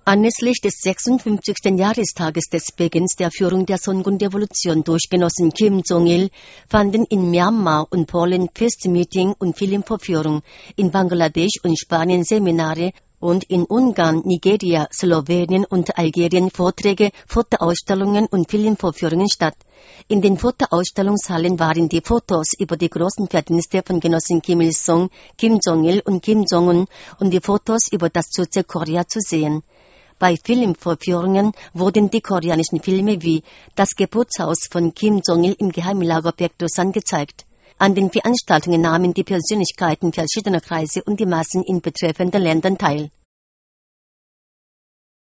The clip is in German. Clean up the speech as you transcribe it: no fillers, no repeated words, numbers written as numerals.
Anlässlich des 56. Jahrestages des Beginns der Führung der Songun-Revolution durch Genossen Kim Jong-il fanden in Myanmar und Polen Festmeeting und Filmvorführungen, in Bangladesch und Spanien Seminare und in Ungarn, Nigeria, Slowenien und Algerien Vorträge, Fotoausstellungen und Filmvorführungen statt. In den Fotoausstellungshallen waren die Fotos über die großen Verdienste von Genossen Kim Il-sung, Kim Jong-il und Kim Jong-un und die Fotos über das Korea zu sehen. Bei Filmvorführungen wurden die koreanischen Filme wie Das Geburtshaus von Kim Jong-il im Geheimlager Baekdusan gezeigt. An den Veranstaltungen nahmen die Persönlichkeiten verschiedener Kreise und die Massen in betreffenden Ländern teil.